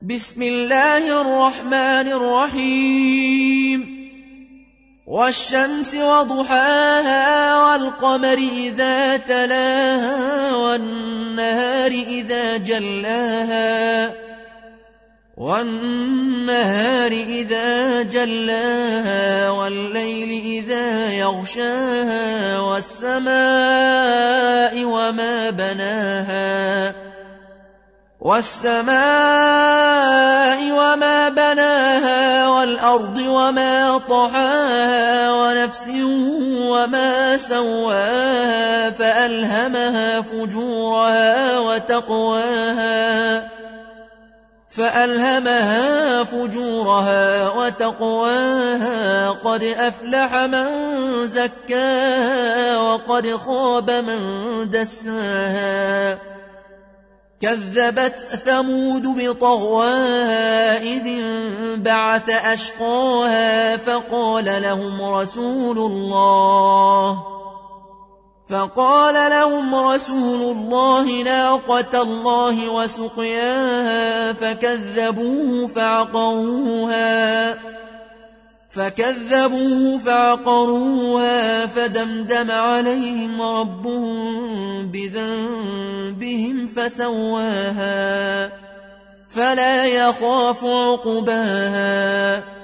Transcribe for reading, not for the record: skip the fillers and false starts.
بسم الله الرحمن الرحيم والشمس وضحاها والقمر إذا تلاها والنهار إذا جلاها والليل إذا يغشاها والسماء وما بناها والأرض وما طحاها ونفس وما سواها فألهمها فجورها وتقواها قد أفلح من زكاها وقد خاب من دساها كذبت ثمود بطغواها إذ انبعث أشقاها فقال لهم رسول الله ناقة الله وسقياها فكذبوه فعقروها فدمدم عليهم ربهم بذنبهم فسواها فلا يخاف عقباها